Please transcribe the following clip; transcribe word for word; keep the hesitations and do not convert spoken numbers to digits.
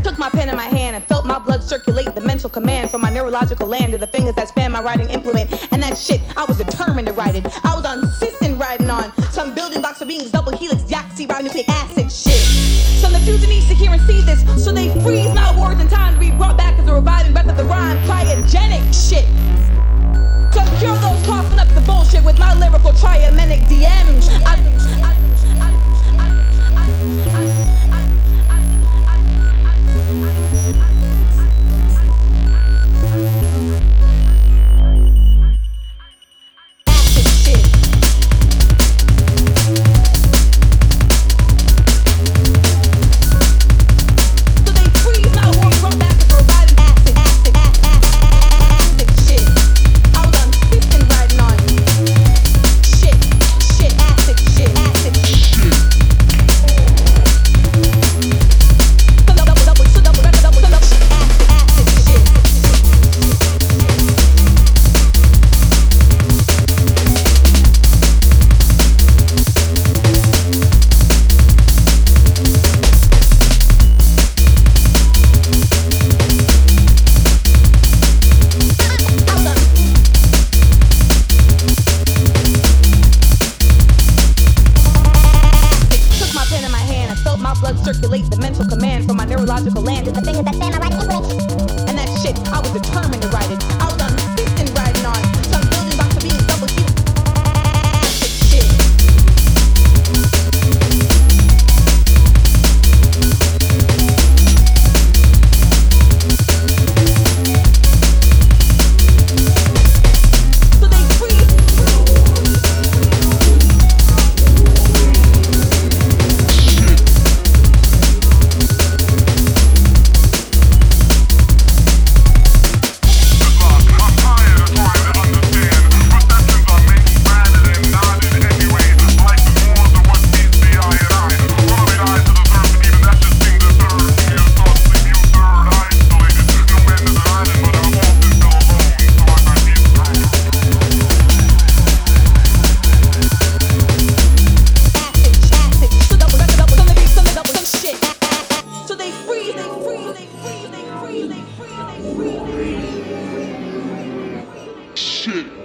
Took my pen in my hand and felt my blood circulate the mental command from my neurological land to the fingers that span my writing implement. And that shit, I was determined to write it. I was insistent writing on some building blocks of beings, double helix, deoxyribonucleic acid shit. Some the future needs to hear and see this, so they freeze my words in time to be brought back as a reviving breath of the rhyme, cryogenic shit. So cure those coughing up the bullshit with my lyrical triamenic D Ms. I, I, circulate the mental command from my neurological land to the fingers that stand my writing implement. And that shit, I was determined to write it. I was insistent writing on some building blocks of being double helix. Shit. So they freeze. Shit.